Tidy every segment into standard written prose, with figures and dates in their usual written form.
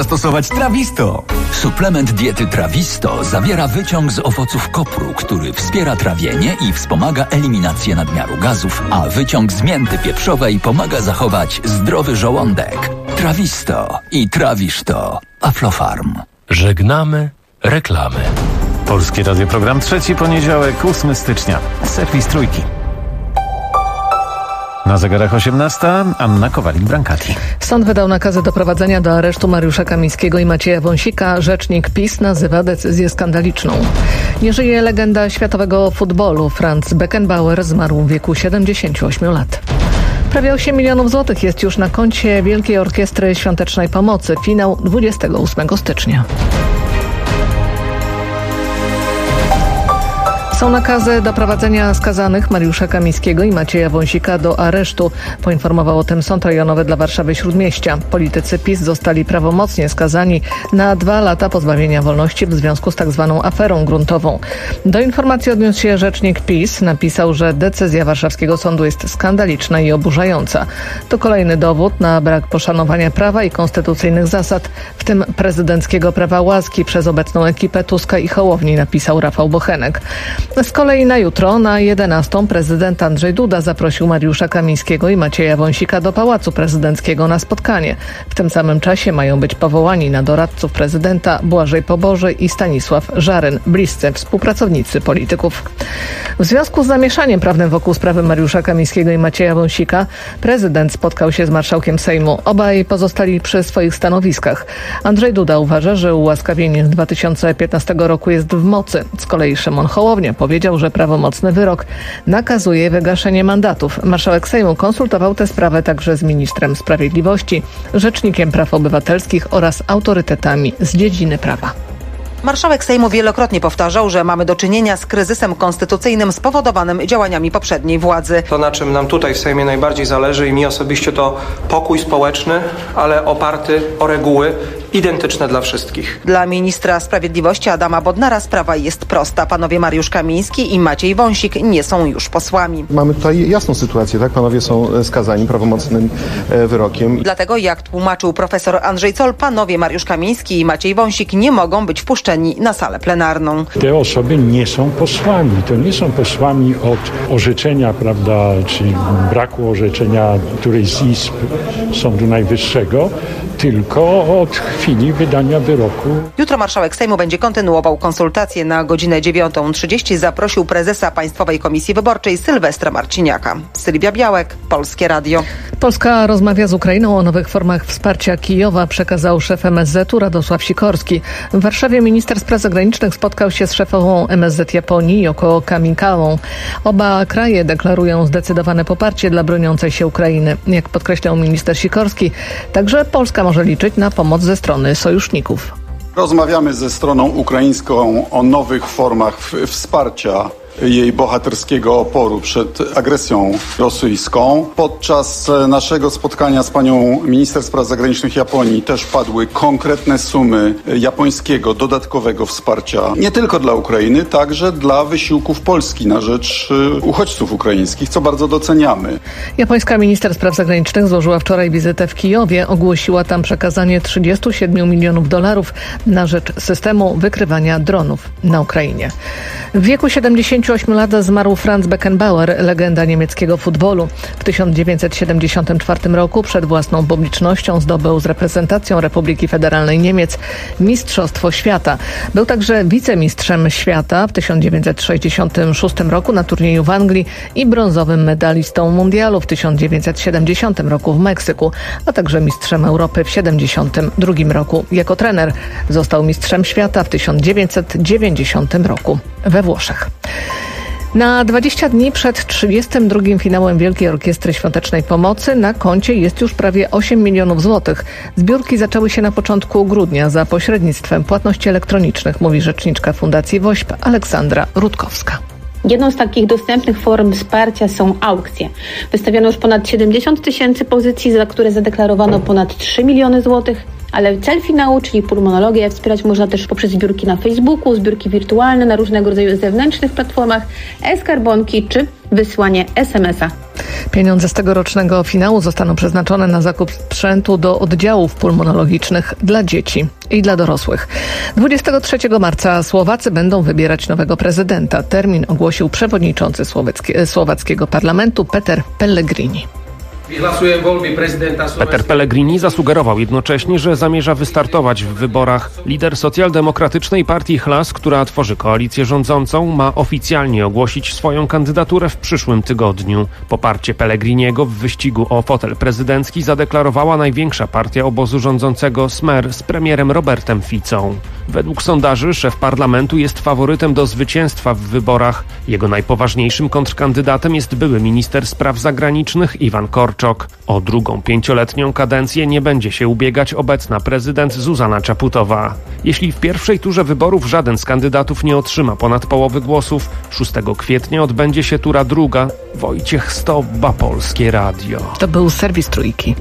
zastosować Trawisto. Suplement diety Trawisto zawiera wyciąg z owoców kopru, który wspiera trawienie i wspomaga eliminację nadmiaru gazów, a wyciąg z mięty pieprzowej pomaga zachować zdrowy żołądek. Trawisto i trawisz to. Aflofarm. Żegnamy reklamy. Polskie Radio, program trzeci, poniedziałek, 8 stycznia. Serwis Trójki. Na zegarach 18, Anna Kowalik-Brankati. Sąd wydał nakazy doprowadzenia do aresztu Mariusza Kamińskiego i Macieja Wąsika. Rzecznik PiS nazywa decyzję skandaliczną. Nie żyje legenda światowego futbolu. Franz Beckenbauer zmarł w wieku 78 lat. Prawie 8 milionów złotych jest już na koncie Wielkiej Orkiestry Świątecznej Pomocy. Finał 28 stycznia. Są nakazy doprowadzenia skazanych Mariusza Kamińskiego i Macieja Wąsika do aresztu. Poinformował o tym Sąd Rejonowy dla Warszawy-Śródmieścia. Politycy PiS zostali prawomocnie skazani na 2 lata pozbawienia wolności w związku z tzw. aferą gruntową. Do informacji odniósł się rzecznik PiS. Napisał, że decyzja warszawskiego sądu jest skandaliczna i oburzająca. To kolejny dowód na brak poszanowania prawa i konstytucyjnych zasad, w tym prezydenckiego prawa łaski przez obecną ekipę Tuska i Hołowni, napisał Rafał Bochenek. Z kolei na jutro, na 11:00, prezydent Andrzej Duda zaprosił Mariusza Kamińskiego i Macieja Wąsika do Pałacu Prezydenckiego na spotkanie. W tym samym czasie mają być powołani na doradców prezydenta Błażej Pobożej i Stanisław Żaryn, bliscy współpracownicy polityków. W związku z zamieszaniem prawnym wokół sprawy Mariusza Kamińskiego i Macieja Wąsika, prezydent spotkał się z marszałkiem Sejmu. Obaj pozostali przy swoich stanowiskach. Andrzej Duda uważa, że ułaskawienie z 2015 roku jest w mocy. Z kolei Szymon Hołownia powiedział, że prawomocny wyrok nakazuje wygaszenie mandatów. Marszałek Sejmu konsultował tę sprawę także z ministrem sprawiedliwości, rzecznikiem praw obywatelskich oraz autorytetami z dziedziny prawa. Marszałek Sejmu wielokrotnie powtarzał, że mamy do czynienia z kryzysem konstytucyjnym spowodowanym działaniami poprzedniej władzy. To, na czym nam tutaj w Sejmie najbardziej zależy i mi osobiście, to pokój społeczny, ale oparty o reguły identyczne dla wszystkich. Dla ministra sprawiedliwości Adama Bodnara sprawa jest prosta. Panowie Mariusz Kamiński i Maciej Wąsik nie są już posłami. Mamy tutaj jasną sytuację, tak? Panowie są skazani prawomocnym wyrokiem. Dlatego, jak tłumaczył profesor Andrzej Zoll, panowie Mariusz Kamiński i Maciej Wąsik nie mogą być wpuszczeni na salę plenarną. Te osoby nie są posłami. To nie są posłami od orzeczenia, prawda, czy braku orzeczenia którejś z izb Sądu Najwyższego, tylko od chwili wydania wyroku. Jutro marszałek Sejmu będzie kontynuował konsultacje. Na godzinę 9:30 zaprosił prezesa Państwowej Komisji Wyborczej Sylwestra Marciniaka. Sylwia Białek, Polskie Radio. Polska rozmawia z Ukrainą o nowych formach wsparcia Kijowa, przekazał szef MSZ-u Radosław Sikorski. W Warszawie minister spraw zagranicznych spotkał się z szefową MSZ Japonii Yoko Kamikawą. Oba kraje deklarują zdecydowane poparcie dla broniącej się Ukrainy. Jak podkreślał minister Sikorski, także Polska może liczyć na pomoc ze strony sojuszników. Rozmawiamy ze stroną ukraińską o nowych formach wsparcia jej bohaterskiego oporu przed agresją rosyjską. Podczas naszego spotkania z panią minister spraw zagranicznych Japonii też padły konkretne sumy japońskiego dodatkowego wsparcia nie tylko dla Ukrainy, także dla wysiłków Polski na rzecz uchodźców ukraińskich, co bardzo doceniamy. Japońska minister spraw zagranicznych złożyła wczoraj wizytę w Kijowie. Ogłosiła tam przekazanie $37 milionów na rzecz systemu wykrywania dronów na Ukrainie. W wieku 78 lat zmarł Franz Beckenbauer, legenda niemieckiego futbolu. W 1974 roku przed własną publicznością zdobył z reprezentacją Republiki Federalnej Niemiec Mistrzostwo Świata. Był także wicemistrzem świata w 1966 roku na turnieju w Anglii i brązowym medalistą mundialu w 1970 roku w Meksyku, a także mistrzem Europy w 1972 roku. Jako trener został mistrzem świata w 1990 roku we Włoszech. Na 20 dni przed 32. finałem Wielkiej Orkiestry Świątecznej Pomocy na koncie jest już prawie 8 milionów złotych. Zbiórki zaczęły się na początku grudnia za pośrednictwem płatności elektronicznych, mówi rzeczniczka Fundacji WOŚP Aleksandra Rutkowska. Jedną z takich dostępnych form wsparcia są aukcje. Wystawiono już ponad 70 000 pozycji, za które zadeklarowano ponad 3 miliony złotych, ale cel finału, czyli pulmonologię, wspierać można też poprzez zbiórki na Facebooku, zbiórki wirtualne na różnego rodzaju zewnętrznych platformach, e-skarbonki czy wysłanie SMS-a. Pieniądze z tegorocznego finału zostaną przeznaczone na zakup sprzętu do oddziałów pulmonologicznych dla dzieci i dla dorosłych. 23 marca Słowacy będą wybierać nowego prezydenta. Termin ogłosił przewodniczący słowackiego parlamentu Peter Pellegrini. Peter Pellegrini zasugerował jednocześnie, że zamierza wystartować w wyborach. Lider socjaldemokratycznej partii Hlas, która tworzy koalicję rządzącą, ma oficjalnie ogłosić swoją kandydaturę w przyszłym tygodniu. Poparcie Pellegriniego w wyścigu o fotel prezydencki zadeklarowała największa partia obozu rządzącego Smer z premierem Robertem Ficą. Według sondaży szef parlamentu jest faworytem do zwycięstwa w wyborach. Jego najpoważniejszym kontrkandydatem jest były minister spraw zagranicznych Iwan Korczok. O drugą 5-letnią kadencję nie będzie się ubiegać obecna prezydent Zuzana Czaputowa. Jeśli w pierwszej turze wyborów żaden z kandydatów nie otrzyma ponad połowy głosów, 6 kwietnia odbędzie się tura druga. Wojciech Stobba, Polskie Radio. To był serwis Trójki.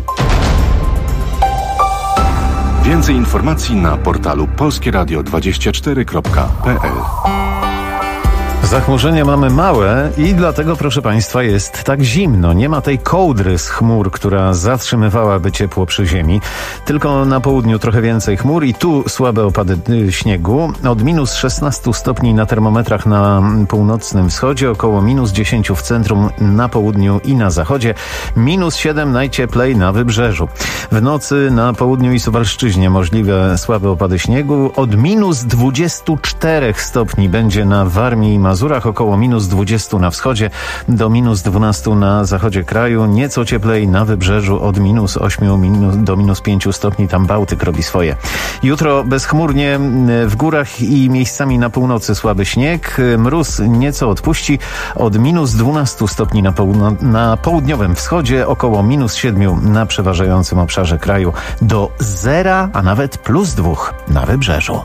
Więcej informacji na portalu polskieradio24.pl. Zachmurzenia mamy małe i dlatego, proszę Państwa, jest tak zimno. Nie ma tej kołdry z chmur, która zatrzymywałaby ciepło przy ziemi. Tylko na południu trochę więcej chmur i tu słabe opady śniegu. Od minus 16 stopni na termometrach na północnym wschodzie, około minus 10 w centrum, na południu i na zachodzie. Minus 7 najcieplej na wybrzeżu. W nocy na południu i Suwalszczyźnie możliwe słabe opady śniegu. Od minus 24 stopni będzie na Warmii i Mazurach, około minus 20 na wschodzie, do minus 12 na zachodzie kraju, nieco cieplej na wybrzeżu, od minus 8 do minus 5 stopni, tam Bałtyk robi swoje. Jutro bezchmurnie, w górach i miejscami na północy słaby śnieg, mróz nieco odpuści, od minus 12 stopni na południowym wschodzie, około minus 7 na przeważającym obszarze kraju, do 0, a nawet plus 2 na wybrzeżu.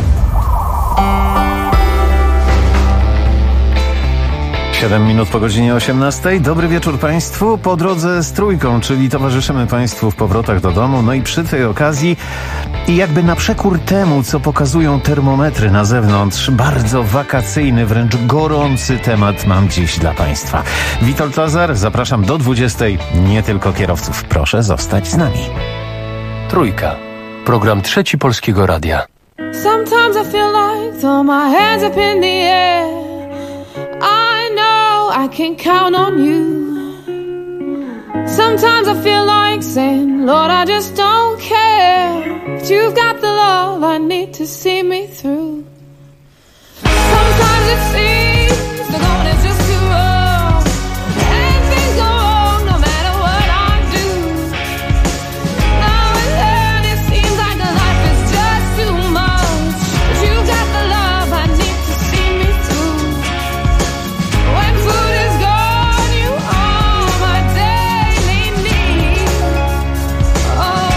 Siedem minut po godzinie 18. Dobry wieczór Państwu. Po drodze z Trójką, czyli towarzyszymy Państwu w powrotach do domu. No i przy tej okazji i jakby na przekór temu, co pokazują termometry na zewnątrz, bardzo wakacyjny, wręcz gorący temat mam dziś dla Państwa. Witold Lazar, zapraszam do 20. Nie tylko kierowców. Proszę zostać z nami. Trójka. Program Trzeci Polskiego Radia. Sometimes I feel like throw my hands up in the air. I know I can count on you. Sometimes I feel like saying, Lord, I just don't care. But you've got the love I need to see me through. Sometimes it seems the going is just too rough, and things go wrong no matter what I do. Now and then it seems like life is just too much, but you've got the love I need to see me through. When food is gone, you are my daily need. Oh,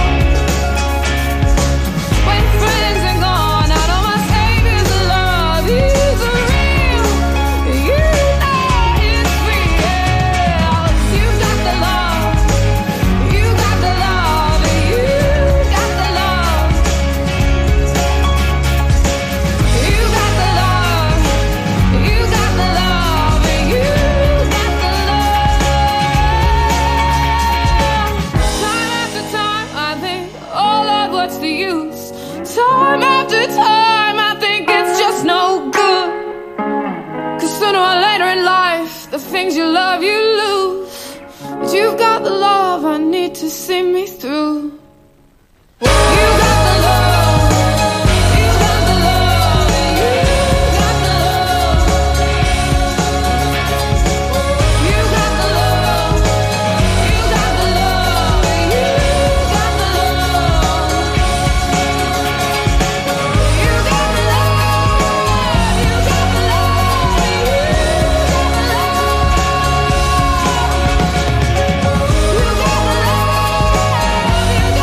when friends are gone, I know my Savior's love is real. You know it's real. You got the love, you got the love, you got the love. You got the love, you got the love, you got the love. Time after time I think, oh Lord, what's the use? Time after time I think it's just no good. 'Cause sooner or later in life, the things you love you lose. But you've got the love I need to see me through. You got the love, you got the love, you got the love. You got the love, you got the love, you got the love. You got the love, you got the love, you got the love.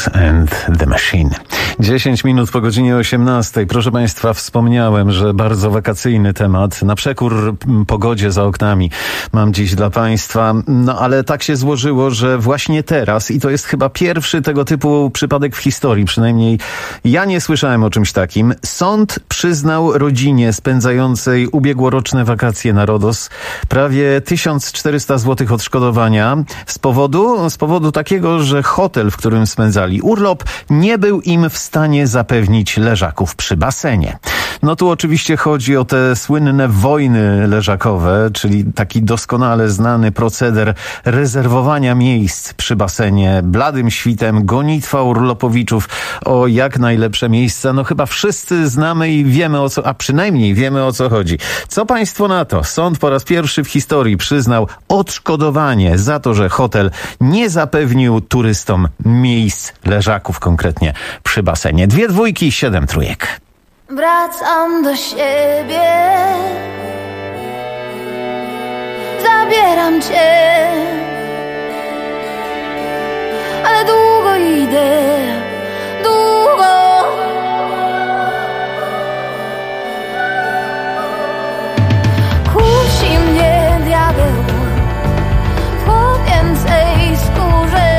Flowers and the Machine. 10 minut po godzinie 18. Proszę Państwa, wspomniałem, że bardzo wakacyjny temat. Na przekór pogodzie za oknami mam dziś dla Państwa. No ale tak się złożyło, że właśnie teraz, i to jest chyba pierwszy tego typu przypadek w historii, przynajmniej ja nie słyszałem o czymś takim, sąd przyznał rodzinie spędzającej ubiegłoroczne wakacje na Rodos prawie 1400 zł odszkodowania z powodu takiego, że hotel, w którym spędzali urlop, nie był im w stanie zapewnić leżaków przy basenie. No tu oczywiście chodzi o te słynne wojny leżakowe, czyli taki doskonale znany proceder rezerwowania miejsc przy basenie, bladym świtem, gonitwa urlopowiczów o jak najlepsze miejsca. No chyba wszyscy znamy i wiemy a przynajmniej wiemy o co chodzi. Co Państwo na to? Sąd po raz pierwszy w historii przyznał odszkodowanie za to, że hotel nie zapewnił turystom miejsc leżaków, konkretnie przy basenie. 2 dwójki, 7 trójek. Wracam do siebie, zabieram cię, ale długo idę, długo. Kusi mnie diabeł po więcej skórze.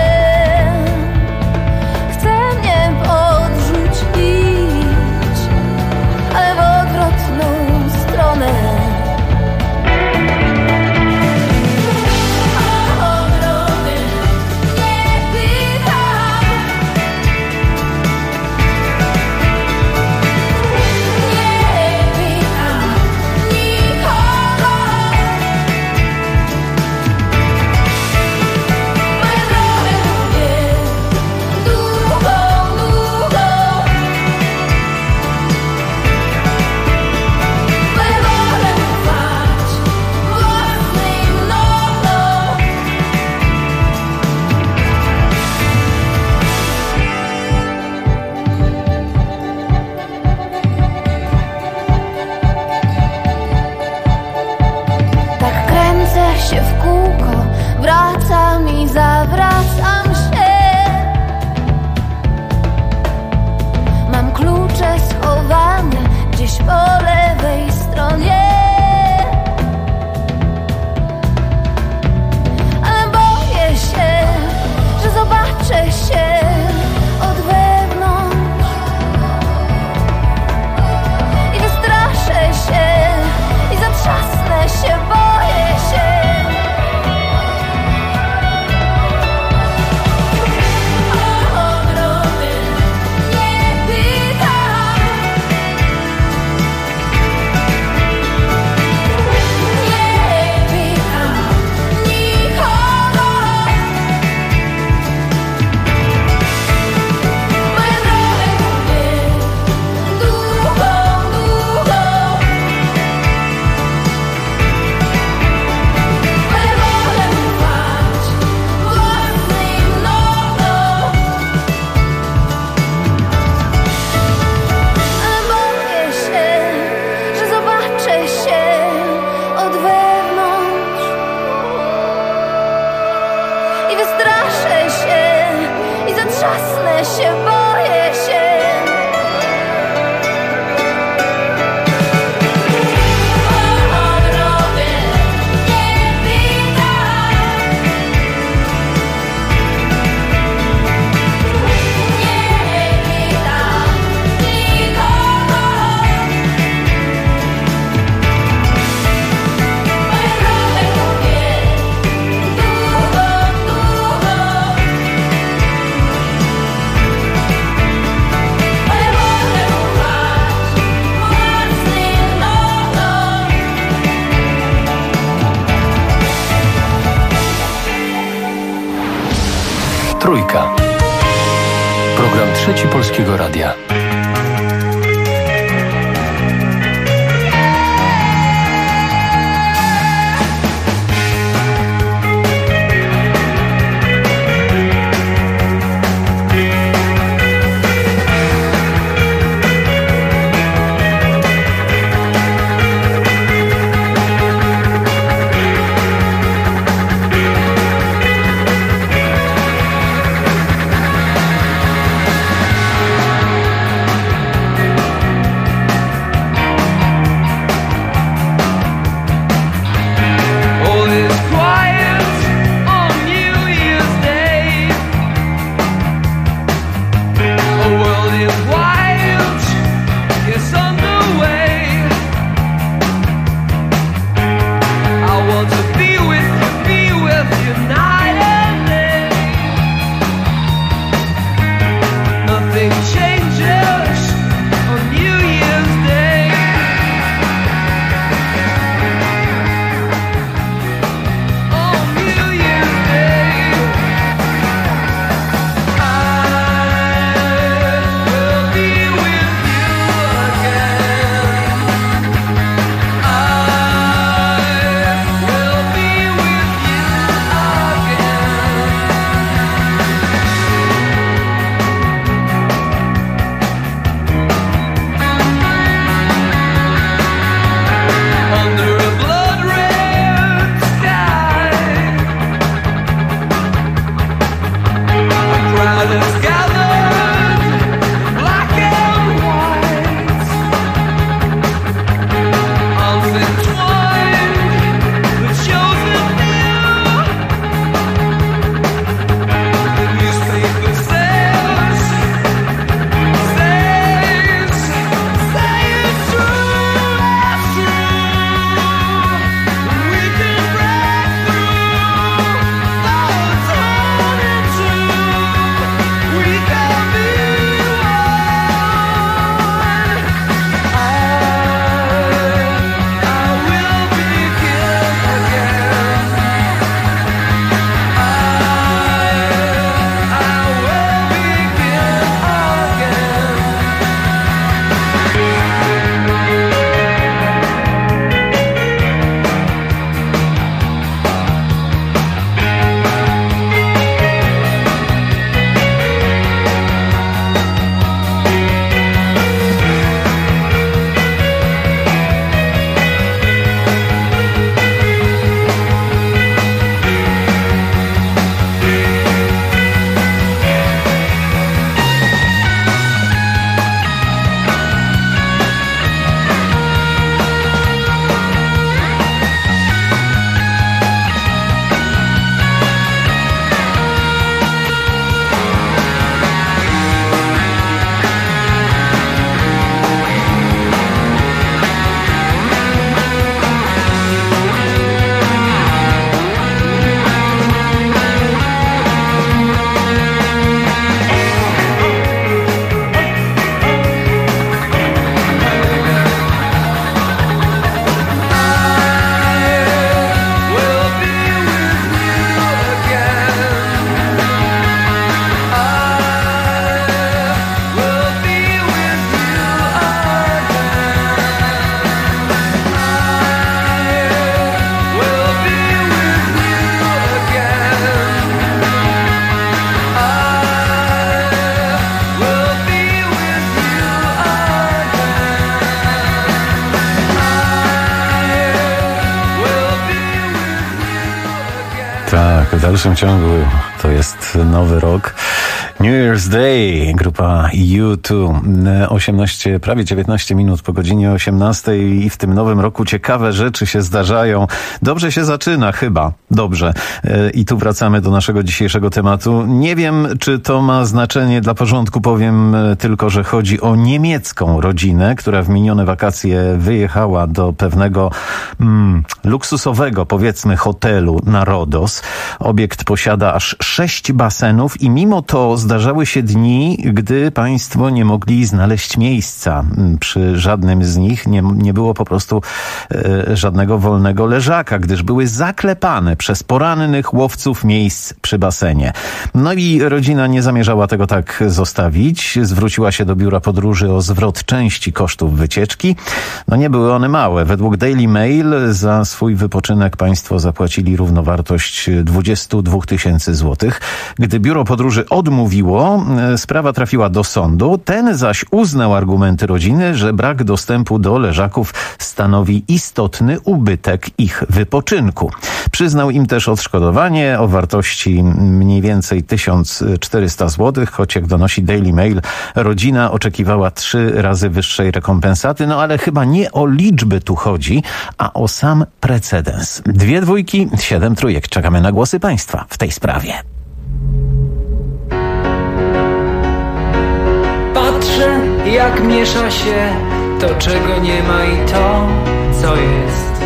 Zawracam się. Mam klucze schowane gdzieś po lewej stronie, ale boję się, że zobaczę się od wewnątrz i wystraszę się i zatrzasnę się, boję się. Trójka. Program Trzeci Polskiego Radia. W dalszym ciągu to jest nowy rok. New Year's Day, grupa U2. 18, prawie 19 minut po godzinie 18 i w tym nowym roku ciekawe rzeczy się zdarzają. Dobrze się zaczyna, chyba. Dobrze. I tu wracamy do naszego dzisiejszego tematu. Nie wiem, czy to ma znaczenie dla porządku, powiem tylko, że chodzi o niemiecką rodzinę, która w minione wakacje wyjechała do pewnego luksusowego, powiedzmy, hotelu na Rodos. Obiekt posiada aż 6 basenów i mimo to zdarzały się dni, gdy państwo nie mogli znaleźć miejsca. Przy żadnym z nich nie było po prostu żadnego wolnego leżaka, gdyż były zaklepane przez porannych łowców miejsc przy basenie. No i rodzina nie zamierzała tego tak zostawić. Zwróciła się do biura podróży o zwrot części kosztów wycieczki. No nie były one małe. Według Daily Mail za swój wypoczynek państwo zapłacili równowartość 22 000 złotych. Gdy biuro podróży odmówiło, sprawa trafiła do sądu. Ten zaś uznał argumenty rodziny, że brak dostępu do leżaków stanowi istotny ubytek ich wypoczynku. Przyznał im też odszkodowanie o wartości mniej więcej 1400 zł, choć jak donosi Daily Mail, rodzina oczekiwała 3 razy wyższej rekompensaty. No ale chyba nie o liczby tu chodzi, a o sam precedens. 2 dwójki, 7 trójek. Czekamy na głosy państwa w tej sprawie. Patrzę, jak miesza się to, czego nie ma i to, co jest.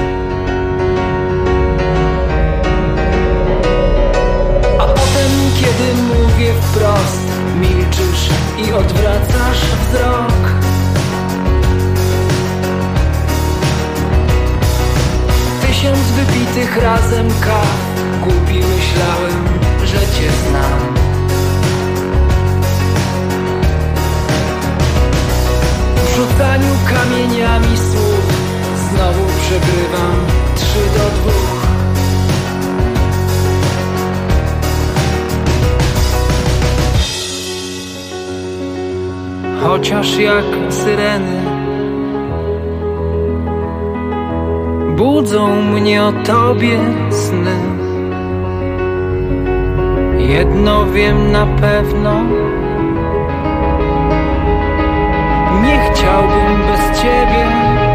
A potem, kiedy mówię wprost, milczysz i odwracasz wzrok. Tysiąc wypitych razem kaw, głupi myślałem, że cię znam. W rzucaniu kamieniami słów znowu przegrywam 3-2. Chociaż jak syreny budzą mnie o tobie sny. Jedno wiem na pewno, nie chciałbym bez ciebie.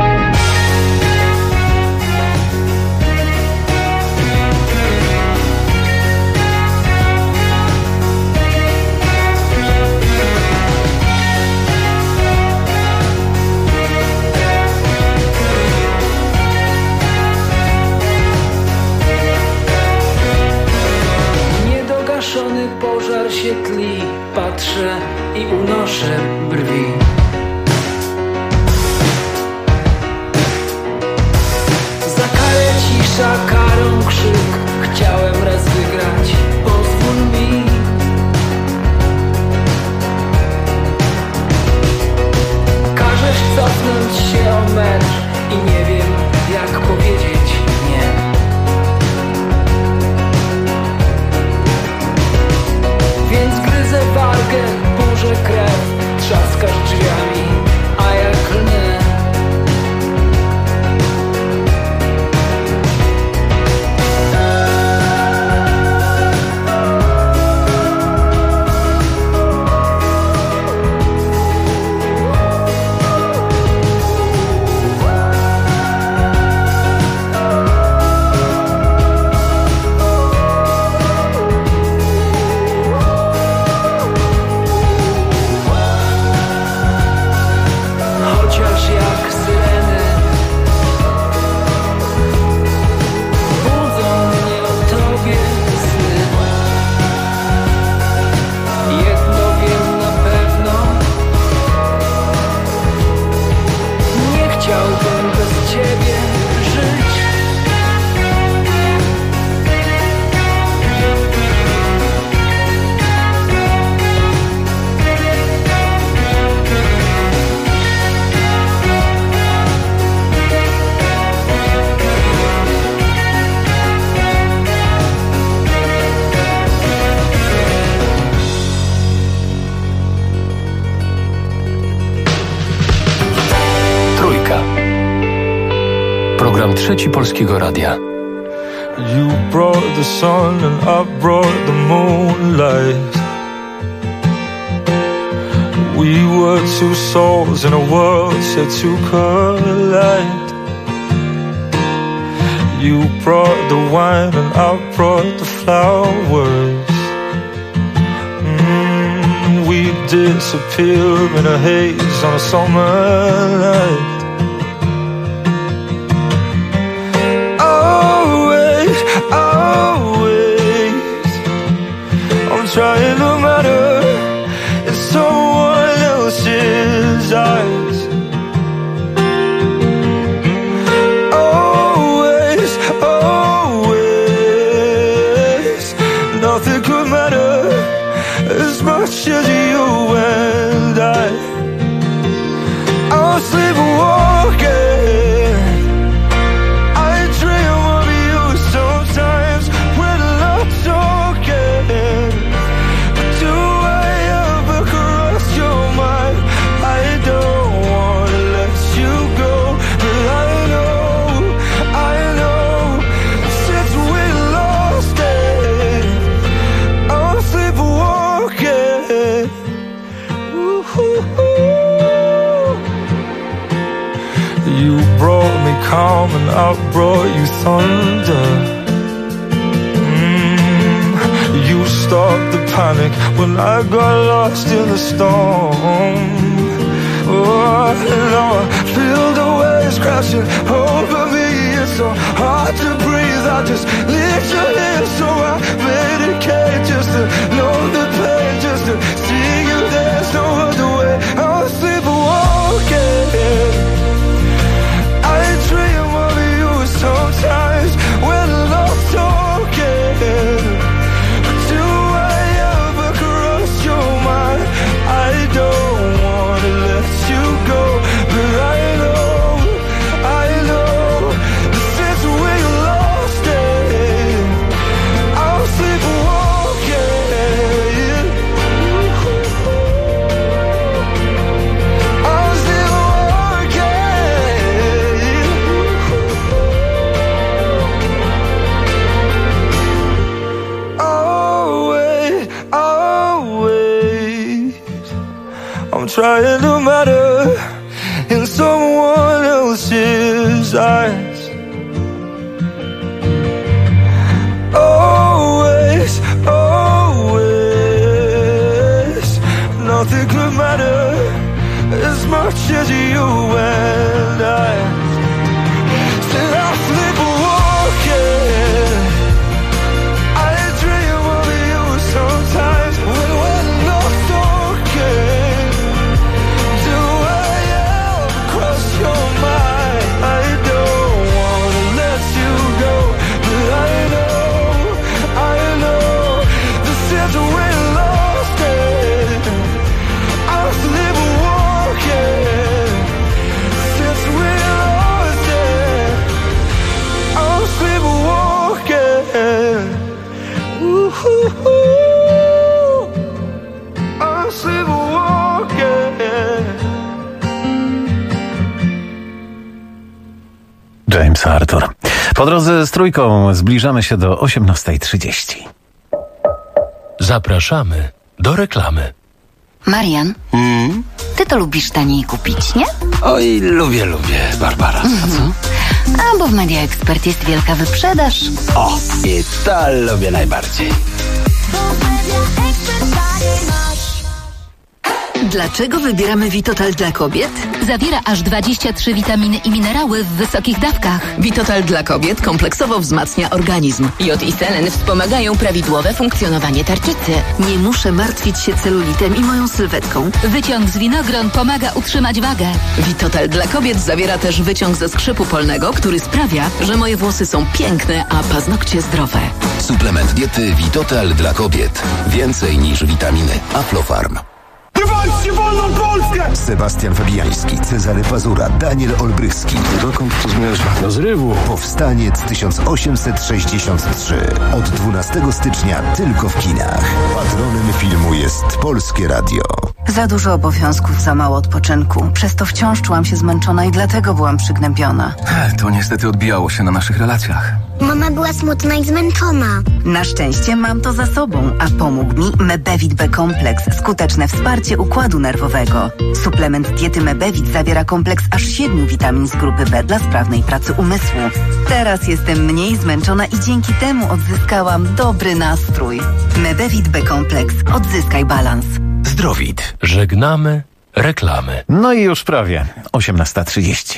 Niedogaszony pożar się tli, patrzę i unoszę brwi. Cisza, karą krzyk, chciałem raz wygrać, pozwól mi. Każesz cofnąć się o metr i nie wiem, jak powiedzieć nie. Więc gryzę wargę, burzę krew, trzaskasz drzwiami, a ja klnę. Program Trzeci Polskiego Radia. You brought the sun and I brought the moonlight. We were two souls in a world set to collide. You brought the wine and I brought the flowers. We disappear in a haze on a summer night. Always, always, I'm trying no matter in someone else's eyes. Always, always, nothing could matter as much as you and I. I'll sleepwalking. I dream of you sometimes when I'm talking. But do I ever cross your mind? I don't wanna let you go, but I know since we lost it, I'm sleepwalking. You brought me calm and I brought you thunder. You stopped the panic when I got lost in the storm. Oh, now I feel the waves crashing over me. It's so hard to breathe. I just lift your hand so I medicate just to know the pain, just to see you. There's no other way. I'll sleepwalking. I dream of you sometimes when I'm talking. But do I ever cross your mind? I don't wanna let you go, but I know since we lost it, I'm sleepwalking. I'm sleepwalking. Always, always, I'm trying to matter in someone else's eyes. Always, always, nothing could matter as much as you and I. Said I'm sleepwalking. I dream of you sometimes when I'm talking. Do I ever cross your mind? I don't wanna let you go, but I know that since we lost it, I'm sleepwalking. Since we lost it, I'm sleepwalking. Ooh, I'm sleepwalking. James Arthur. Po drodze z Trójką zbliżamy się do 18:30. Zapraszamy do reklamy. Marian, ty to lubisz taniej kupić, nie? Oj, lubię, Barbara. A co? A bo w Media Expert jest wielka wyprzedaż. O, i to lubię najbardziej. Dlaczego wybieramy Vitotal dla kobiet? Zawiera aż 23 witaminy i minerały w wysokich dawkach. Vitotal dla kobiet kompleksowo wzmacnia organizm. Jod i selen wspomagają prawidłowe funkcjonowanie tarczycy. Nie muszę martwić się celulitem i moją sylwetką. Wyciąg z winogron pomaga utrzymać wagę. Vitotal dla kobiet zawiera też wyciąg ze skrzypu polnego, który sprawia, że moje włosy są piękne, a paznokcie zdrowe. Suplement diety Vitotal dla kobiet. Więcej niż witaminy. Aflofarm. Walczcie wolną Polskę! Sebastian Fabiański, Cezary Pazura, Daniel Olbrychski. Dokąd to zmierza? Do zrywu. Powstaniec 1863. Od 12 stycznia tylko w kinach. Patronem filmu jest Polskie Radio. Za dużo obowiązków, za mało odpoczynku. Przez to wciąż czułam się zmęczona i dlatego byłam przygnębiona. To niestety odbijało się na naszych relacjach. Mama była smutna i zmęczona. Na szczęście mam to za sobą, a pomógł mi Mebevit B-kompleks. Skuteczne wsparcie układu nerwowego. Suplement diety Mebevit zawiera kompleks aż 7 witamin z grupy B dla sprawnej pracy umysłu. Teraz jestem mniej zmęczona i dzięki temu odzyskałam dobry nastrój. Mebevit B-kompleks. Odzyskaj balans. Zdrowit. Żegnamy reklamy. No i już prawie 18:30.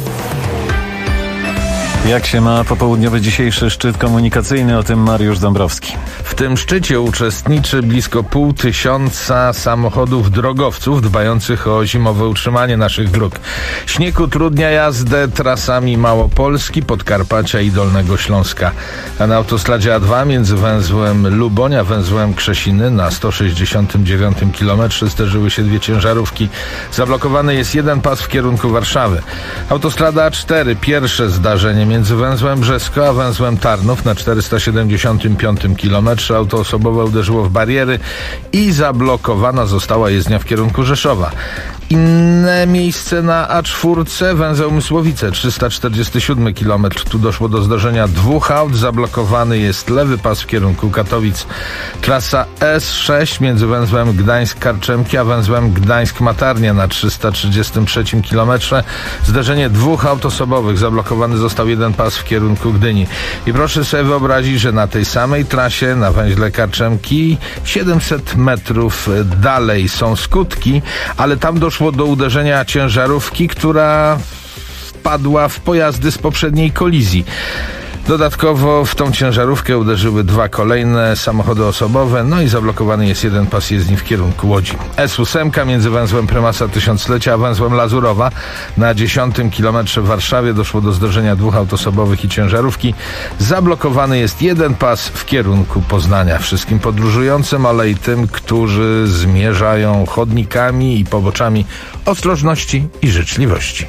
Jak się ma popołudniowy dzisiejszy szczyt komunikacyjny, o tym Mariusz Dąbrowski. W tym szczycie uczestniczy blisko 500 samochodów drogowców dbających o zimowe utrzymanie naszych dróg. Śnieg utrudnia jazdę trasami Małopolski, Podkarpacia i Dolnego Śląska. A na autostradzie A2 między węzłem Luboń a węzłem Krzesiny na 169 km zderzyły się dwie ciężarówki. Zablokowany jest jeden pas w kierunku Warszawy. Autostrada A4, pierwsze zdarzenie między węzłem Brzesko a węzłem Tarnów na 475 km. Auto osobowe uderzyło w bariery i zablokowana została jezdnia w kierunku Rzeszowa. Inne miejsce na A4, węzeł Mysłowice, 347 km. Tu doszło do zdarzenia dwóch aut. Zablokowany jest lewy pas w kierunku Katowic. Trasa S6 między węzłem Gdańsk-Karczemki a węzłem Gdańsk-Matarnia na 333 km. Zdarzenie dwóch aut osobowych. Zablokowany został jeden pas w kierunku Gdyni. I proszę sobie wyobrazić, że na tej samej trasie, na węźle Karczemki, 700 metrów dalej są Skutki, ale tam doszło do uderzenia ciężarówki, która wpadła w pojazdy z poprzedniej kolizji. Dodatkowo w tą ciężarówkę uderzyły dwa kolejne samochody osobowe, no i zablokowany jest jeden pas jezdni w kierunku Łodzi. S8 między węzłem Prymasa Tysiąclecia a węzłem Lazurowa na 10 kilometrze w Warszawie doszło do zdarzenia dwóch aut osobowych i ciężarówki. Zablokowany jest jeden pas w kierunku Poznania. Wszystkim podróżującym, ale i tym, którzy zmierzają chodnikami i poboczami, ostrożności i życzliwości.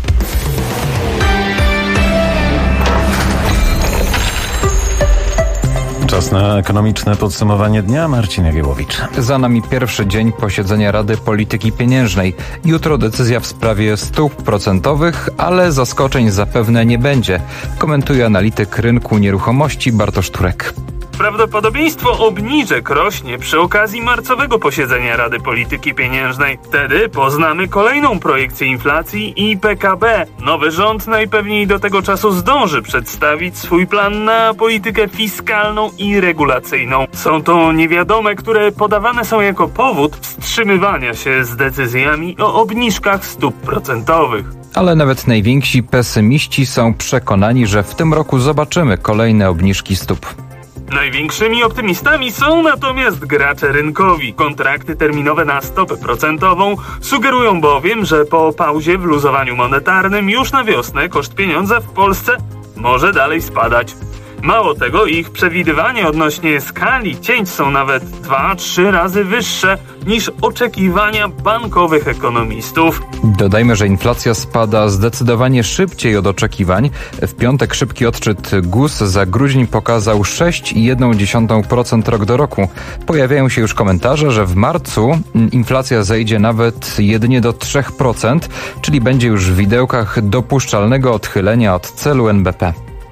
Czas na ekonomiczne podsumowanie dnia. Marcin Jagiełowicz. Za nami pierwszy dzień posiedzenia Rady Polityki Pieniężnej. Jutro decyzja w sprawie stóp procentowych, ale zaskoczeń zapewne nie będzie, komentuje analityk rynku nieruchomości Bartosz Turek. Prawdopodobieństwo obniżek rośnie przy okazji marcowego posiedzenia Rady Polityki Pieniężnej. Wtedy poznamy kolejną projekcję inflacji i PKB. Nowy rząd najpewniej do tego czasu zdąży przedstawić swój plan na politykę fiskalną i regulacyjną. Są to niewiadome, które podawane są jako powód wstrzymywania się z decyzjami o obniżkach stóp procentowych. Ale nawet najwięksi pesymiści są przekonani, że w tym roku zobaczymy kolejne obniżki stóp. Największymi optymistami są natomiast gracze rynkowi. Kontrakty terminowe na stopę procentową sugerują bowiem, że po pauzie w luzowaniu monetarnym już na wiosnę koszt pieniądza w Polsce może dalej spadać. Mało tego, ich przewidywania odnośnie skali cięć są nawet 2-3 razy wyższe niż oczekiwania bankowych ekonomistów. Dodajmy, że inflacja spada zdecydowanie szybciej od oczekiwań. W piątek szybki odczyt GUS za grudzień pokazał 6,1% rok do roku. Pojawiają się już komentarze, że w marcu inflacja zejdzie nawet jedynie do 3%, czyli będzie już w widełkach dopuszczalnego odchylenia od celu NBP.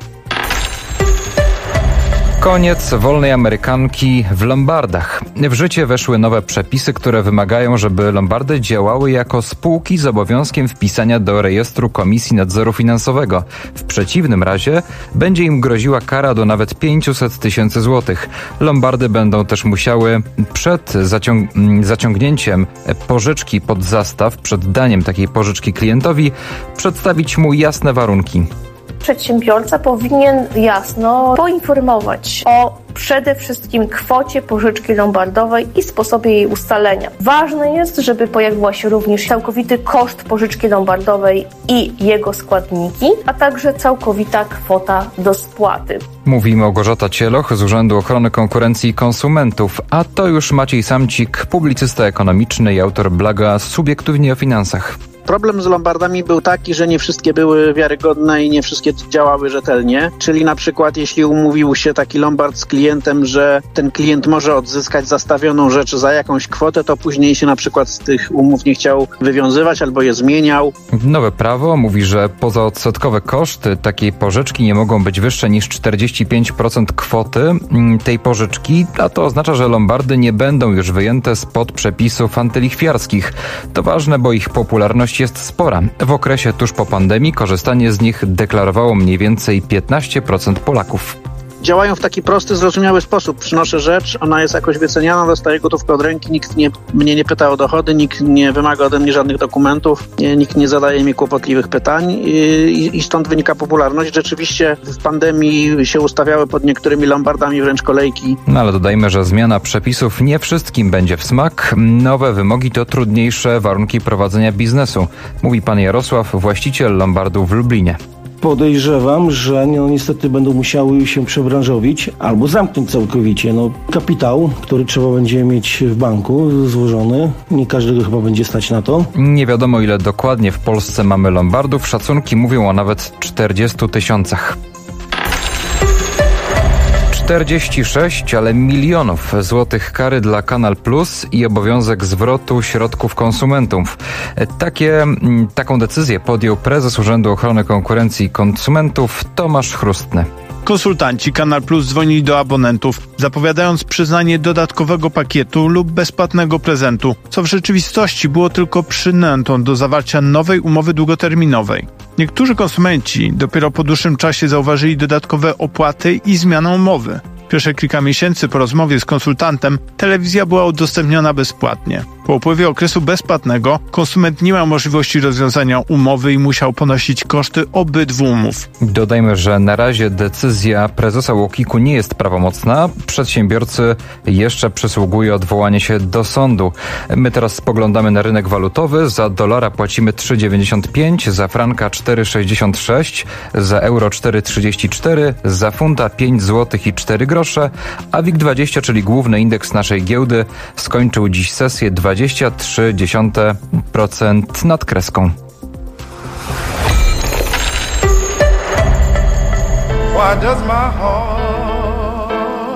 Koniec wolnej amerykanki w lombardach. W życie weszły nowe przepisy, które wymagają, żeby lombardy działały jako spółki z obowiązkiem wpisania do rejestru Komisji Nadzoru Finansowego. W przeciwnym razie będzie im groziła kara do nawet 500 tysięcy złotych. Lombardy będą też musiały przed zaciągnięciem pożyczki pod zastaw, przed daniem takiej pożyczki klientowi, przedstawić mu jasne warunki. Przedsiębiorca powinien jasno poinformować o przede wszystkim kwocie pożyczki lombardowej i sposobie jej ustalenia. Ważne jest, żeby pojawiła się również całkowity koszt pożyczki lombardowej i jego składniki, a także całkowita kwota do spłaty. Mówi Małgorzata Cieloch z Urzędu Ochrony Konkurencji i Konsumentów, a to już Maciej Samcik, publicysta ekonomiczny i autor bloga Subiektywnie o finansach. Problem z lombardami był taki, że nie wszystkie były wiarygodne i nie wszystkie działały rzetelnie, czyli na przykład jeśli umówił się taki lombard z klientem, że ten klient może odzyskać zastawioną rzecz za jakąś kwotę, to później się na przykład z tych umów nie chciał wywiązywać albo je zmieniał. Nowe prawo mówi, że pozaodsetkowe koszty takiej pożyczki nie mogą być wyższe niż 45% kwoty tej pożyczki, a to oznacza, że lombardy nie będą już wyjęte spod przepisów antylichwiarskich. To ważne, bo ich popularność jest spora. W okresie tuż po pandemii korzystanie z nich deklarowało mniej więcej 15% Polaków. Działają w taki prosty, zrozumiały sposób. Przynoszę rzecz, ona jest jakoś wyceniana, dostaję gotówkę od ręki, nikt mnie nie pyta o dochody, nikt nie wymaga ode mnie żadnych dokumentów, nikt nie zadaje mi kłopotliwych pytań i stąd wynika popularność. Rzeczywiście w pandemii się ustawiały pod niektórymi lombardami wręcz kolejki. No ale dodajmy, że zmiana przepisów nie wszystkim będzie w smak. Nowe wymogi to trudniejsze warunki prowadzenia biznesu, mówi pan Jarosław, właściciel lombardu w Lublinie. Podejrzewam, że niestety będą musiały się przebranżowić albo zamknąć całkowicie. Kapitał, który trzeba będzie mieć w banku złożony, nie każdego chyba będzie stać na to. Nie wiadomo, ile dokładnie w Polsce mamy lombardów. Szacunki mówią o nawet 40 000. 46, ale milionów złotych kary dla Kanal Plus i obowiązek zwrotu środków konsumentów. Taką decyzję podjął prezes Urzędu Ochrony Konkurencji i Konsumentów Tomasz Chrustny. Konsultanci Kanal Plus dzwonili do abonentów, zapowiadając przyznanie dodatkowego pakietu lub bezpłatnego prezentu, co w rzeczywistości było tylko przynętą do zawarcia nowej umowy długoterminowej. Niektórzy konsumenci dopiero po dłuższym czasie zauważyli dodatkowe opłaty i zmianę umowy. Pierwsze kilka miesięcy po rozmowie z konsultantem telewizja była udostępniona bezpłatnie. Po upływie okresu bezpłatnego konsument nie miał możliwości rozwiązania umowy i musiał ponosić koszty obydwu umów. Dodajmy, że na razie decyzja prezesa UOKiK-u nie jest prawomocna. Przedsiębiorcy jeszcze przysługuje odwołanie się do sądu. My teraz spoglądamy na rynek walutowy. Za dolara płacimy 3,95, za franka 4,66, za euro 4,34, za funta 5 zł i 4 grosze, a WIG20, czyli główny indeks naszej giełdy, skończył dziś sesję 23% nad kreską. Why does my heart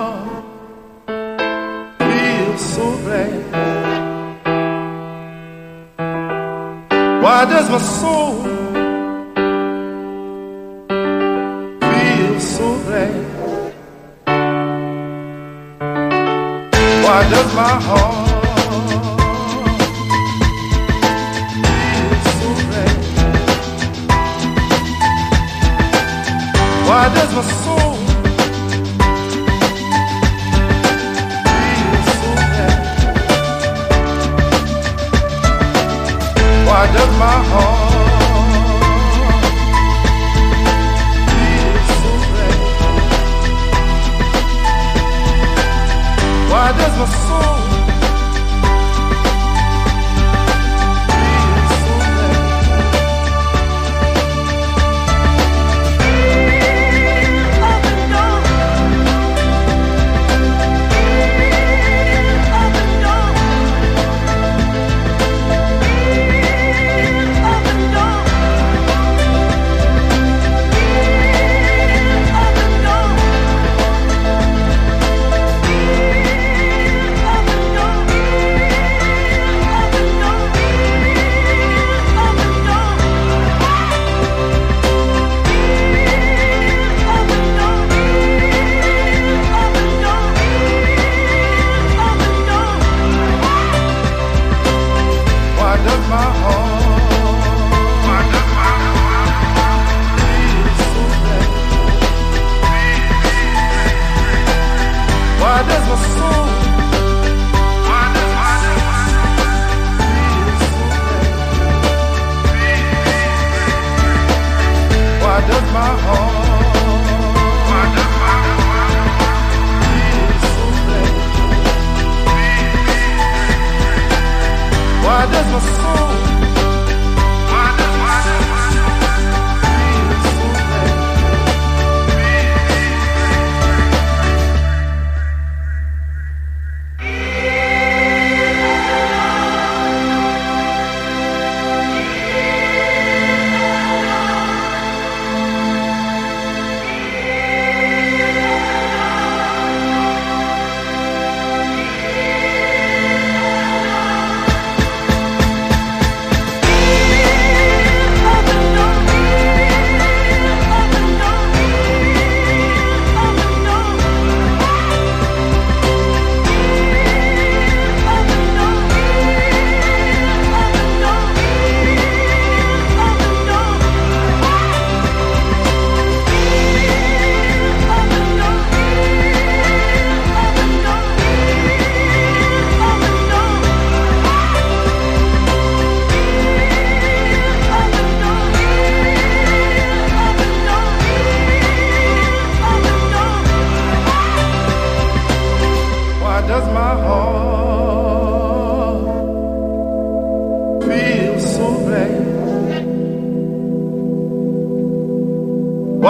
feel so bad? Why does my soul feel so bad? Why does my heart feel so bad? Why does my soul feel so bad? Why does my heart feel so bad? Why does my soul feel so bad?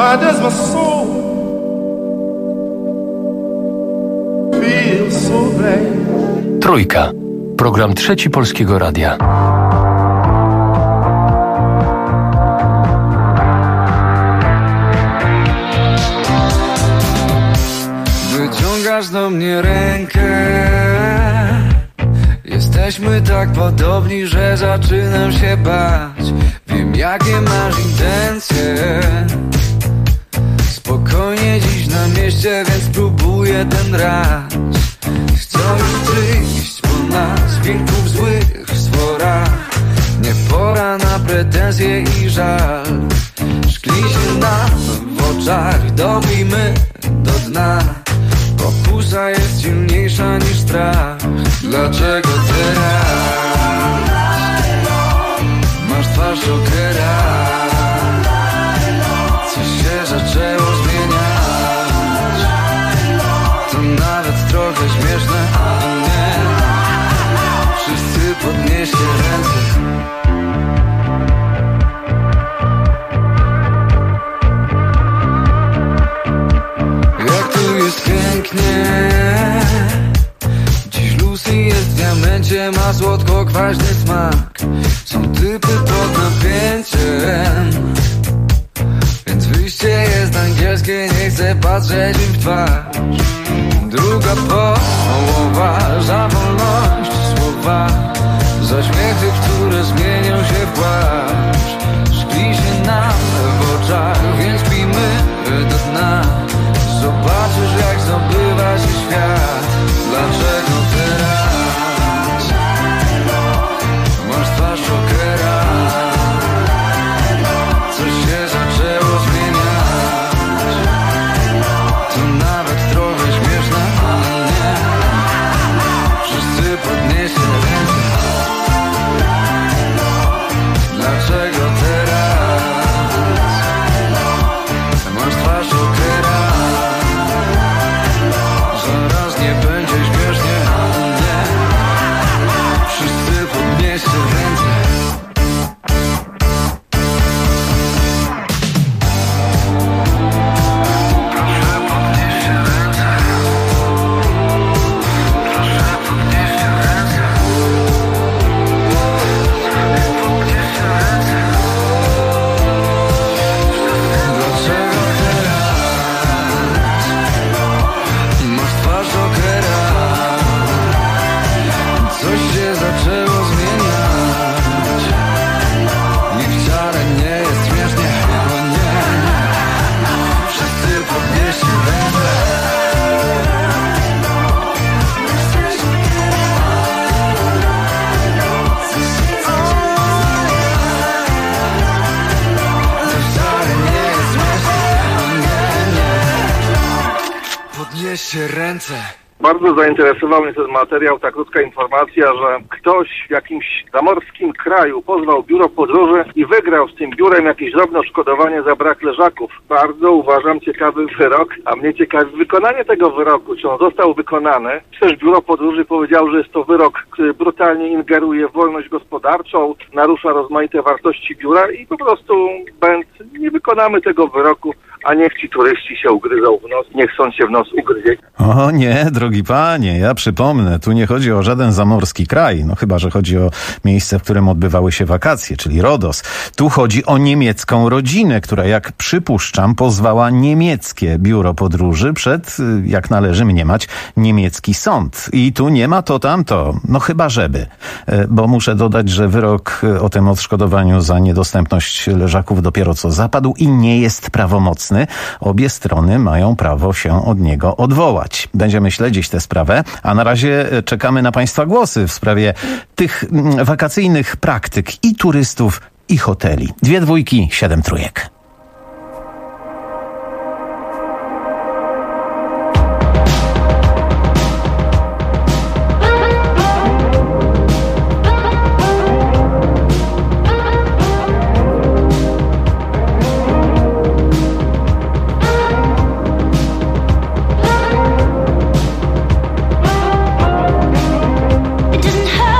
Why does my soul feel so bad? Trójka. Program Trzeci Polskiego Radia. Wyciągasz do mnie rękę. Jesteśmy tak podobni, że zaczynam się bać. Wiem, jakie masz intencje. Spokojnie dziś na mieście, więc spróbuję ten raz. Chcą już przyjść po nas, wilków złych w sworach. Nie pora na pretensje i żal. Szkli się nam w oczach, dobijmy do dna. Pokusa jest silniejsza niż strach. Dlaczego teraz masz twarz okera? Coś się zaczęło zmieniać. To nawet trochę śmieszne, ale nie. Wszyscy podnieście ręce. Jak tu jest pięknie. Dziś Lucy jest w diamencie, ma słodko-kwaśny smak. Są typy pod napięciem, więc wyjście jest angielskie, nie chcę patrzeć im w twarz. Druga połowa, za wolność słowa, za śmiechy, które zmienią się w płacz. Szkli się nam w oczach, więc pijmy do dna. Zobaczysz, jak zdobywa się świat. Dlaczego teraz masz twarz okera? Coś się zaczęło zmieniać. To nawet trochę śmieszne, ale nie. Wszyscy podnieście ręce. Dlaczego teraz masz twarz okera? Zaraz nie będzie śmiesznie, ale nie. Wszyscy podnieście ręce. Proszę podnieście ręce. Proszę podnieście ręce. Podnieście ręce. Dlaczego teraz masz twarz okera? Coś się zaczęło zmieniać. I wcale nie jest śmiesznie, o nie. Wszyscy podnieście ręce. Wcale nie jest śmiesznie, o nie. Podnieście ręce. Bardzo zainteresował mnie ten materiał, ta krótka informacja, że ktoś w jakimś zamorskim kraju pozwał biuro podróży i wygrał z tym biurem jakieś drobne odszkodowanie za brak leżaków. Bardzo uważam ciekawy wyrok, a mnie ciekawi wykonanie tego wyroku. Czy on został wykonany? Przecież biuro podróży powiedziało, że jest to wyrok, który brutalnie ingeruje w wolność gospodarczą, narusza rozmaite wartości biura i po prostu nie wykonamy tego wyroku, a niech ci turyści się ugryzą w nos, niech sąd się w nos ugryzie. O nie, drogi panie, ja przypomnę, tu nie chodzi o żaden zamorski kraj, no chyba, że chodzi o miejsce, w którym odbywały się wakacje, czyli Rodos. Tu chodzi o niemiecką rodzinę, która, jak przypuszczam, pozwała niemieckie biuro podróży przed, jak należy mniemać, niemiecki sąd. I tu nie ma to tamto, no chyba żeby. Bo muszę dodać, że wyrok o tym odszkodowaniu za niedostępność leżaków dopiero co zapadł i nie jest prawomocny. Obie strony mają prawo się od niego odwołać. Będziemy śledzić tę sprawę, a na razie czekamy na państwa głosy w sprawie tych wakacyjnych praktyk i turystów, i hoteli. 2 dwójki, 7 trójek.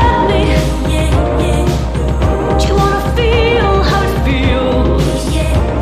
Do you wanna feel how it feels?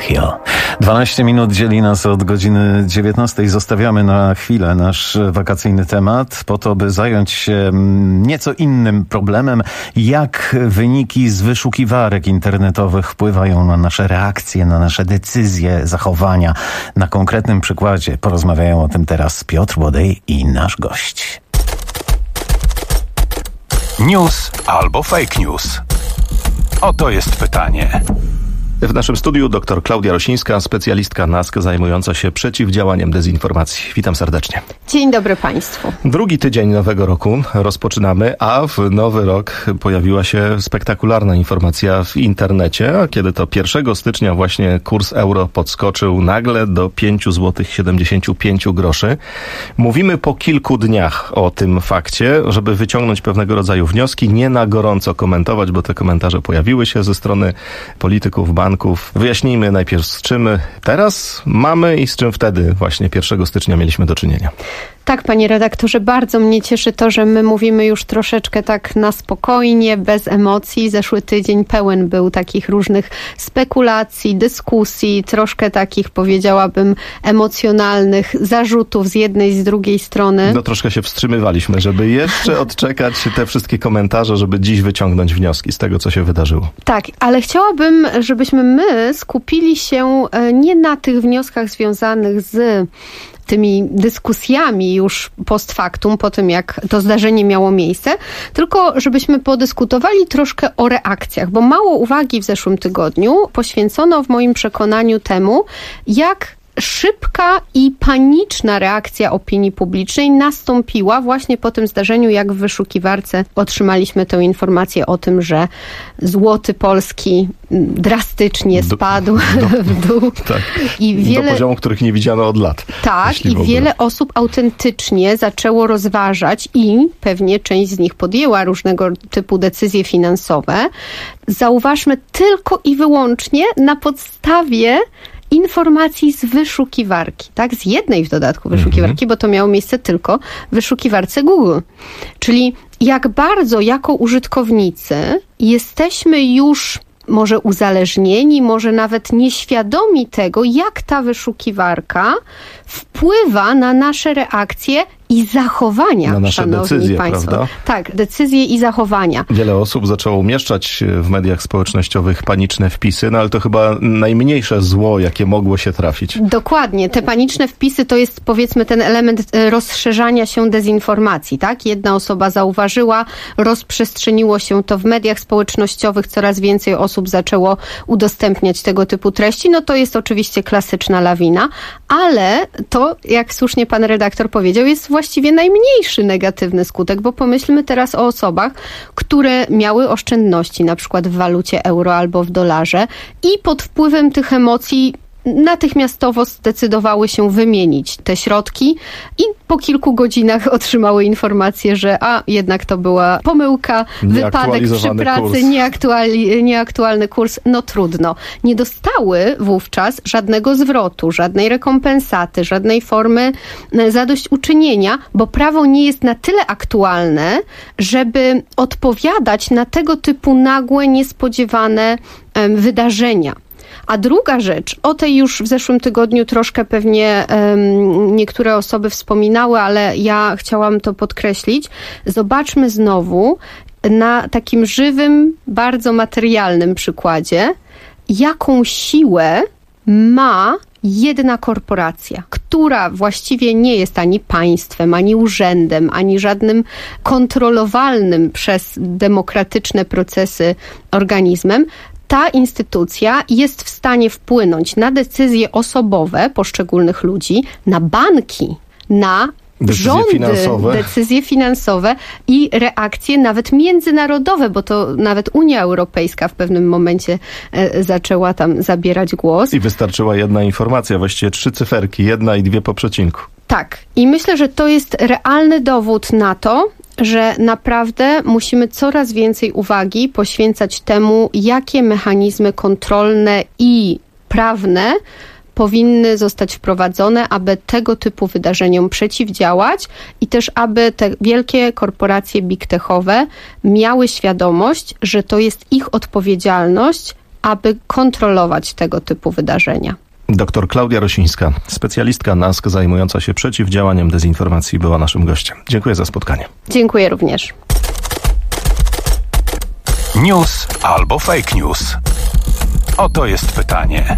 Hill. 12 minut dzieli nas od godziny 19. Zostawiamy na chwilę nasz wakacyjny temat po to, by zająć się nieco innym problemem, jak wyniki z wyszukiwarek internetowych wpływają na nasze reakcje, na nasze decyzje, zachowania. Na konkretnym przykładzie porozmawiają o tym teraz Piotr Bodej i nasz gość. News albo fake news? Oto jest pytanie. W naszym studiu dr Klaudia Rosińska, specjalistka NASK zajmująca się przeciwdziałaniem dezinformacji. Witam serdecznie. Dzień dobry Państwu. Drugi tydzień nowego roku rozpoczynamy, a w nowy rok pojawiła się spektakularna informacja w internecie, kiedy to 1 stycznia właśnie kurs euro podskoczył nagle do 5,75 zł. Mówimy po kilku dniach o tym fakcie, żeby wyciągnąć pewnego rodzaju wnioski, nie na gorąco komentować, bo te komentarze pojawiły się ze strony polityków, banków. Wyjaśnijmy najpierw, z czym teraz mamy i z czym wtedy właśnie 1 stycznia mieliśmy do czynienia. Tak, panie redaktorze, bardzo mnie cieszy to, że my mówimy już troszeczkę tak na spokojnie, bez emocji. Zeszły tydzień pełen był takich różnych spekulacji, dyskusji, troszkę takich, powiedziałabym, emocjonalnych zarzutów z jednej, z drugiej strony. No troszkę się wstrzymywaliśmy, żeby jeszcze odczekać te wszystkie komentarze, żeby dziś wyciągnąć wnioski z tego, co się wydarzyło. Tak, ale chciałabym, żebyśmy my skupili się nie na tych wnioskach związanych z tymi dyskusjami już post factum, po tym jak to zdarzenie miało miejsce, tylko żebyśmy podyskutowali troszkę o reakcjach, bo mało uwagi w zeszłym tygodniu poświęcono w moim przekonaniu temu, jak szybka i paniczna reakcja opinii publicznej nastąpiła właśnie po tym zdarzeniu, jak w wyszukiwarce otrzymaliśmy tę informację o tym, że złoty polski drastycznie spadł w dół. Tak, i do poziomu, których nie widziano od lat. Tak, i wiele osób autentycznie zaczęło rozważać i pewnie część z nich podjęła różnego typu decyzje finansowe. Zauważmy, tylko i wyłącznie na podstawie informacji z wyszukiwarki, tak? Z jednej w dodatku wyszukiwarki, bo to miało miejsce tylko w wyszukiwarce Google. Czyli jak bardzo jako użytkownicy jesteśmy już może uzależnieni, może nawet nieświadomi tego, jak ta wyszukiwarka wpływa na nasze reakcje i zachowania, na nasze szanowni decyzje, państwo. prawda? Tak, decyzje i zachowania. Wiele osób zaczęło umieszczać w mediach społecznościowych paniczne wpisy, no ale to chyba najmniejsze zło, jakie mogło się trafić. Dokładnie. Te paniczne wpisy to jest, powiedzmy, ten element rozszerzania się dezinformacji, tak? Jedna osoba zauważyła, rozprzestrzeniło się to w mediach społecznościowych, coraz więcej osób zaczęło udostępniać tego typu treści. No to jest oczywiście klasyczna lawina, ale to, jak słusznie pan redaktor powiedział, jest właściwie najmniejszy negatywny skutek, bo pomyślmy teraz o osobach, które miały oszczędności na przykład w walucie euro albo w dolarze i pod wpływem tych emocji natychmiastowo zdecydowały się wymienić te środki i po kilku godzinach otrzymały informację, że jednak to była pomyłka, wypadek przy pracy, nieaktualny kurs, no trudno. Nie dostały wówczas żadnego zwrotu, żadnej rekompensaty, żadnej formy zadośćuczynienia, bo prawo nie jest na tyle aktualne, żeby odpowiadać na tego typu nagłe, niespodziewane wydarzenia. A druga rzecz, o tej już w zeszłym tygodniu troszkę pewnie niektóre osoby wspominały, ale ja chciałam to podkreślić. Zobaczmy znowu na takim żywym, bardzo materialnym przykładzie, jaką siłę ma jedna korporacja, która właściwie nie jest ani państwem, ani urzędem, ani żadnym kontrolowalnym przez demokratyczne procesy organizmem. Ta instytucja jest w stanie wpłynąć na decyzje osobowe poszczególnych ludzi, na banki, na decyzje finansowe i reakcje nawet międzynarodowe, bo to nawet Unia Europejska w pewnym momencie zaczęła tam zabierać głos. I wystarczyła jedna informacja, właściwie 3 cyferki, 1 i 2 po przecinku. Tak. I myślę, że to jest realny dowód na to, że naprawdę musimy coraz więcej uwagi poświęcać temu, jakie mechanizmy kontrolne i prawne powinny zostać wprowadzone, aby tego typu wydarzeniom przeciwdziałać i też aby te wielkie korporacje big techowe miały świadomość, że to jest ich odpowiedzialność aby kontrolować tego typu wydarzenia. Doktor Klaudia Rosińska, specjalistka NASK zajmująca się przeciwdziałaniem dezinformacji, była naszym gościem. Dziękuję za spotkanie. Dziękuję również. News albo fake news? Oto jest pytanie.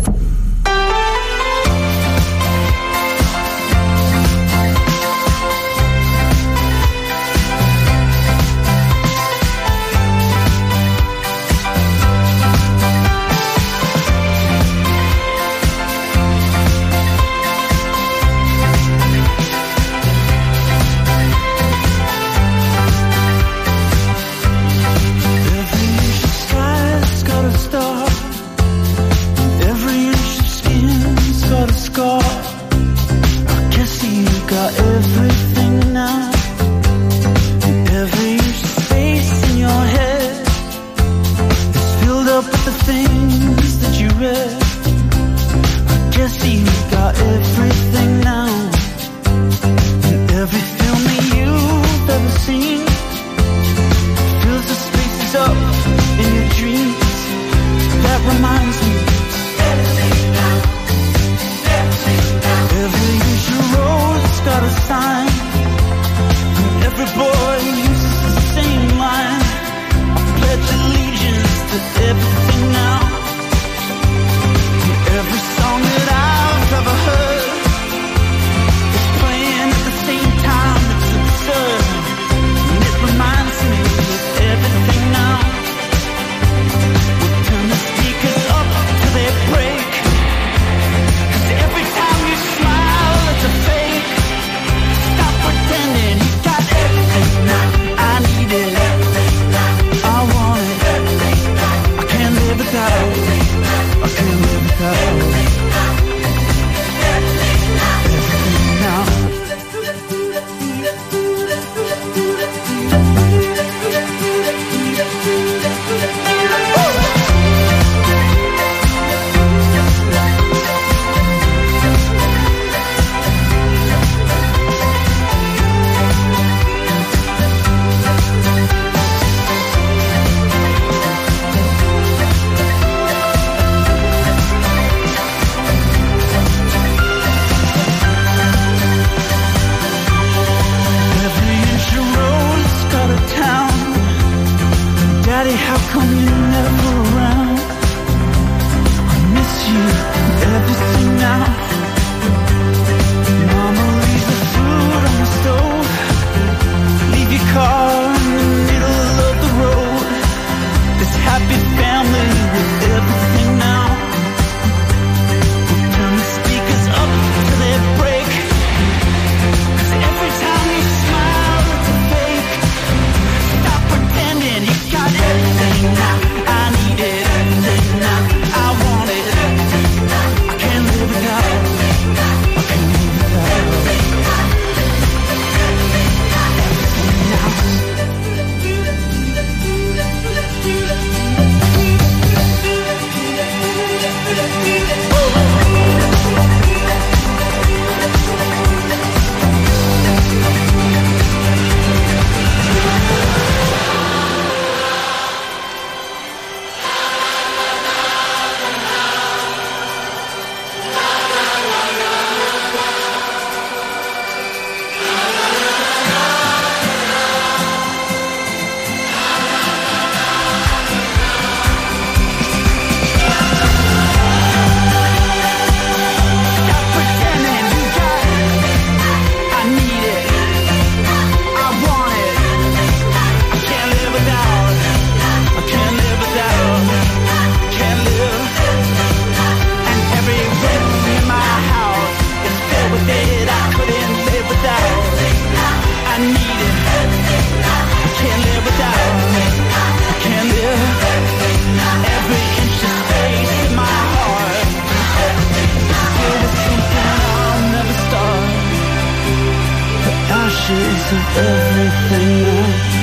of everything else,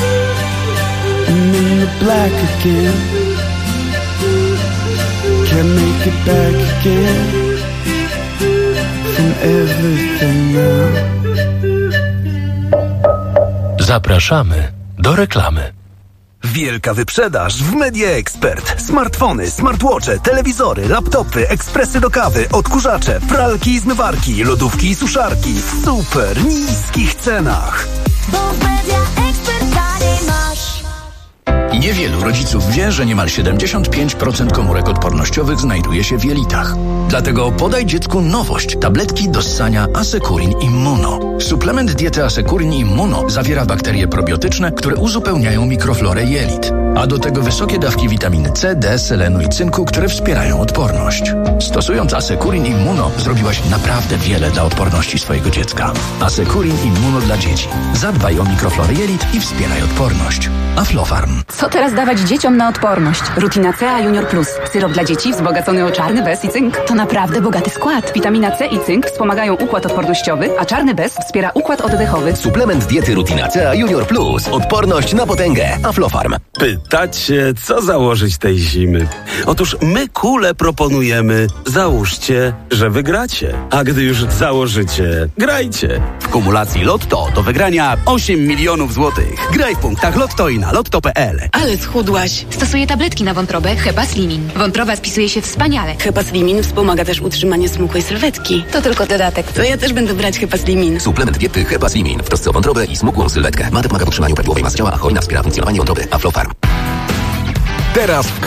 and then the black again. Can't make it back again from everything now. Zapraszamy do reklamy. Wielka wyprzedaż w Media Expert. Smartfony, smartwatche, telewizory, laptopy, ekspresy do kawy, odkurzacze, pralki i zmywarki, lodówki i suszarki w super niskich cenach. Bo w Media Expert taniej masz. Niewielu rodziców wie, że niemal 75% komórek odpornościowych znajduje się w jelitach. Dlatego podaj dziecku nowość. Tabletki do ssania Asekurin Immuno. Suplement diety Asekurin Immuno zawiera bakterie probiotyczne, które uzupełniają mikroflorę jelit. A do tego wysokie dawki witaminy C, D, selenu i cynku, które wspierają odporność. Stosując Asekurin Immuno zrobiłaś naprawdę wiele dla odporności swojego dziecka. Asekurin Immuno dla dzieci. Zadbaj o mikroflorę jelit i wspieraj odporność. Aflofarm. Co teraz dawać dzieciom na odporność? Rutina C Junior Plus. Syrop dla dzieci wzbogacony o czarny bez i cynk. To naprawdę bogaty skład. Witamina C i cynk wspomagają układ odpornościowy, a czarny bez wspiera układ oddechowy. Suplement diety Rutina C Junior Plus. Odporność na potęgę. Aflofarm. Pytacie, co założyć tej zimy? Otóż my kule proponujemy. Załóżcie, że wygracie. A gdy już założycie, grajcie. W kumulacji Lotto do wygrania 8 milionów złotych. Graj w punktach Lotto i na lotto.pl. Ale schudłaś. Stosuję tabletki na wątrobę Hepaslimin. Wątroba spisuje się wspaniale. Hepaslimin wspomaga też utrzymanie smukłej sylwetki. To tylko dodatek. To ja też będę brać Hepaslimin. Suplement diety Hepaslimin w trosce o wątrobę i smukłą sylwetkę. Maty pomaga w utrzymaniu prawidłowej masy ciała, a choina wspiera funkcjonowanie wątroby. Aflofarm. Teraz